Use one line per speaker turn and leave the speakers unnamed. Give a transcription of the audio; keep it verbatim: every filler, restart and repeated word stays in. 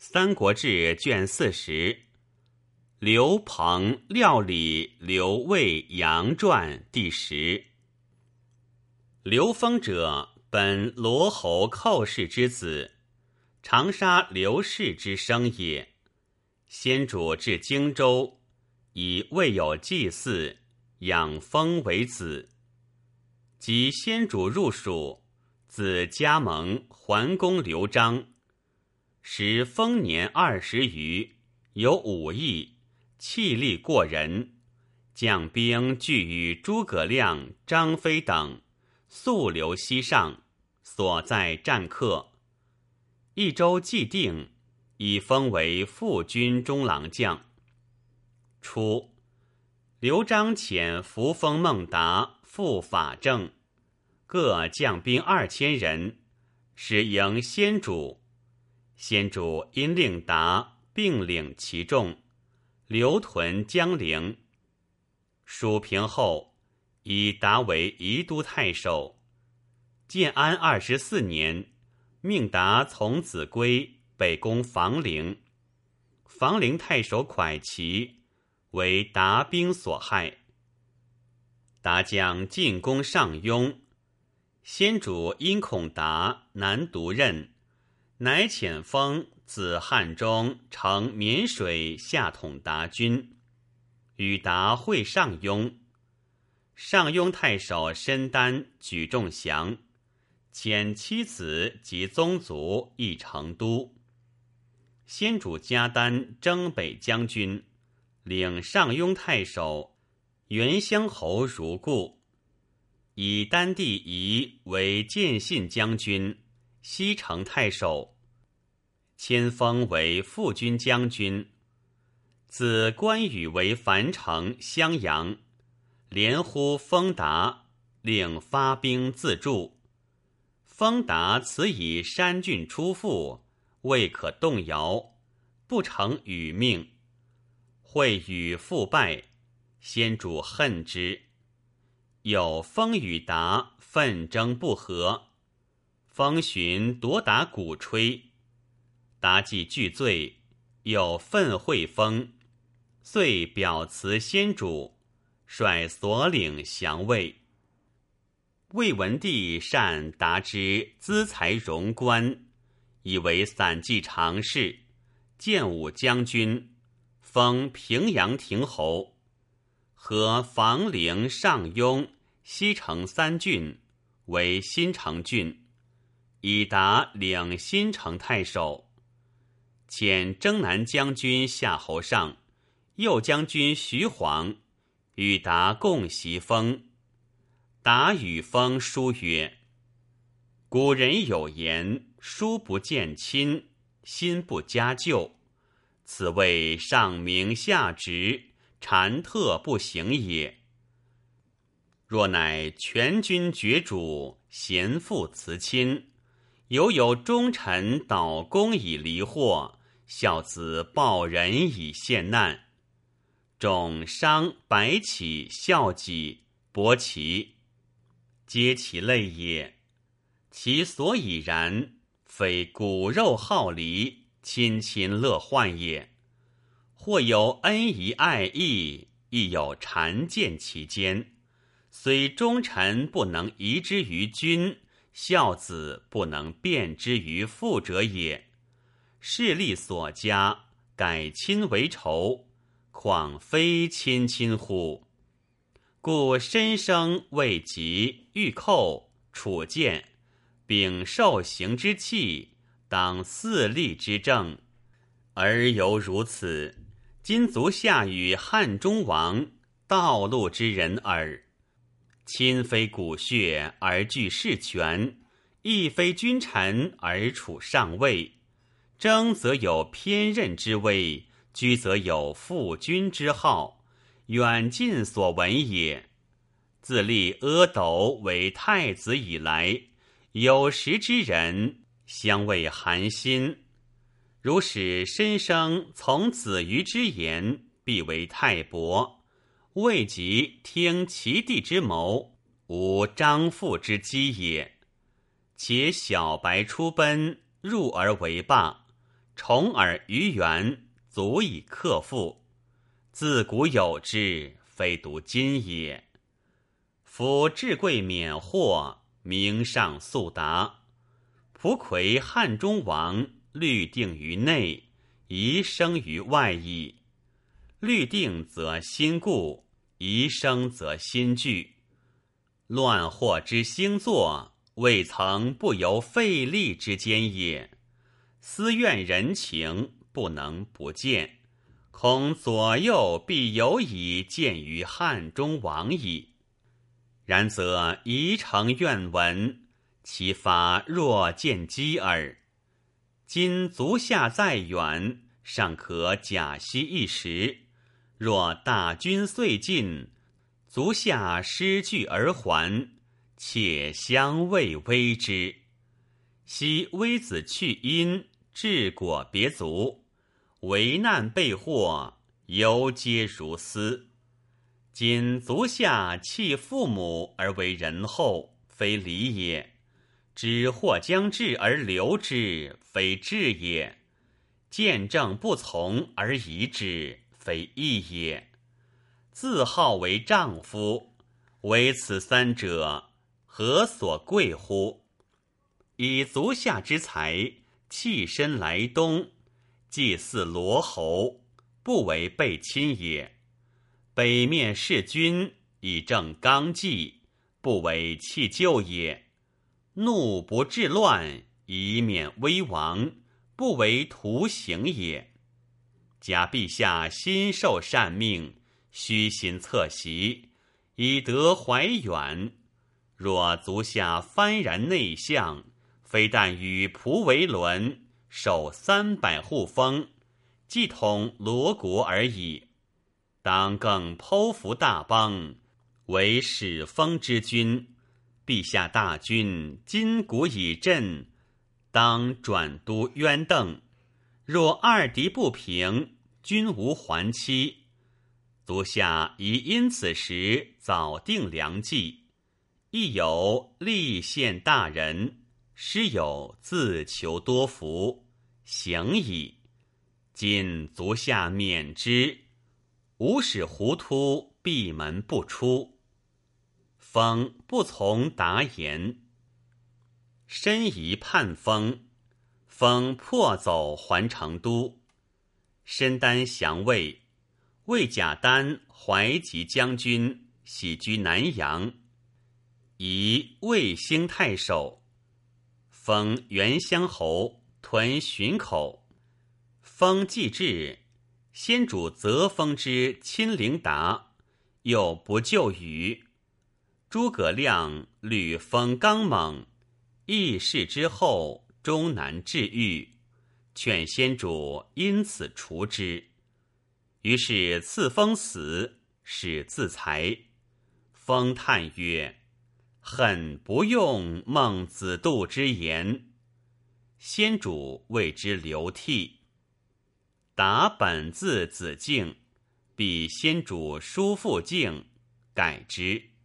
三国志》卷四十，刘鹏料理刘魏杨传第十。刘封者，本罗侯寇氏之子，长沙刘氏之生也。先主至荆州，以未有祭祀，养封为子。及先主入蜀，子加盟桓公刘璋。时丰年二十余，有武艺，气力过人，将兵俱与诸葛亮、张飞等速流西上，所在战客。益州既定，以封为副军中郎将。初，刘璋遣扶风孟达赴法正，各将兵二千人，使迎先主。先主因令达并领其众，留屯江陵。蜀平后，以达为宜都太守。建安二十四年，命达从子归，北攻房陵。房陵太守蒯齐为达兵所害。达将进攻上庸，先主因恐达难独任，乃遣封子汉中乘沔水下统达军，与达会上庸。上庸太守申丹举众降，遣妻子及宗族诣成都。先主加丹征北将军，领上庸太守元乡侯如故，以丹弟仪为建信将军、西城太守，迁封为副军将军。子关羽为樊城、襄阳，连呼封达，令发兵自助。封达此以山郡出复，未可动摇，不成与命。会与复败，先主恨之。有封与达奋争不和，封寻夺达鼓吹，达既惧罪，又愤会封，遂表辞先主，率所领降魏。魏文帝善达之资财荣官，以为散骑常侍、建武将军，封平阳亭侯，和房陵、上庸、西城三郡为新城郡，以达领新城太守。遣征南将军夏侯尚、右将军徐晃与达共袭封。达与封书曰：古人有言，书不见亲，心不加旧，此谓上明下直，谗特不行也。若乃全军绝主，贤父辞亲，犹有忠臣倒弓以离祸，孝子报人以献难，种伤白起、孝己、伯奇，皆其类也。其所以然，非骨肉好离，亲亲乐患也。或有恩义爱义，亦有谗见其间。虽忠臣不能移之于君，孝子不能变之于父者也。势力所加，改亲为仇，况非亲亲乎？故申生、未及、御寇、楚建，秉受刑之器，当四立之政，而犹如此，今足下与汉中王，道路之人耳。亲非骨血而据事权，亦非君臣而处上位。争则有偏任之威，居则有负君之号，远近所闻也。自立阿斗为太子以来，有识之人相谓寒心。如使申生从子瑜之言，必为太伯。未及听其弟之谋，无张父之机也。且小白出奔，入而为霸， 重耳于原，足以克复。自古有之，非独今也。夫至贵免祸，名上速达。蒲葵汉中王，律定于内，宜生于外矣。律定则心固，宜生则心惧。乱祸之星座，未曾不由费力之间也。私怨人情，不能不见，恐左右必有以见于汉中王矣。然则宜成愿闻，其发若见机耳。今足下在远，尚可假息一时；若大军遂进，足下失据而还，且相畏危之。昔微子去阴，治果别足，为难备祸，犹皆如斯。今足下弃父母而为人后，非礼也；知祸将至而留之，非智也；见正不从而疑之，非义也。自号为丈夫，唯此三者，何所贵乎？以足下之才，弃身来东，祭祀罗侯，不为背亲也；北面弑君，以正纲纪，不为弃旧也；怒不治乱，以免危亡，不为图行也。假陛下心受善命，虚心侧席，以得怀远。若足下幡然内向，非但与仆为伦，守三百户封，既统罗国而已。当更剖服大邦，为始封之君。陛下大军今古已振，当转都渊邓。若二敌不平，君无还期。足下宜因此时早定良计，亦有立献大人，师有自求多福，行矣。今足下免之，吾使糊涂闭门不出。封不从达言，申夷叛封，封破走还成都。申丹降魏，魏贾丹怀吉将军，喜居南阳，以魏兴太守。封元乡侯，屯浔口。封既至，先主则封之亲陵达，又不就语。诸葛亮屡封刚猛，议事之后，终难治愈，劝先主因此除之。于是赐封死，使自裁。封叹曰：恨不用孟子杜之言。先主谓之流涕。达本字子敬，比先主叔父敬，改之。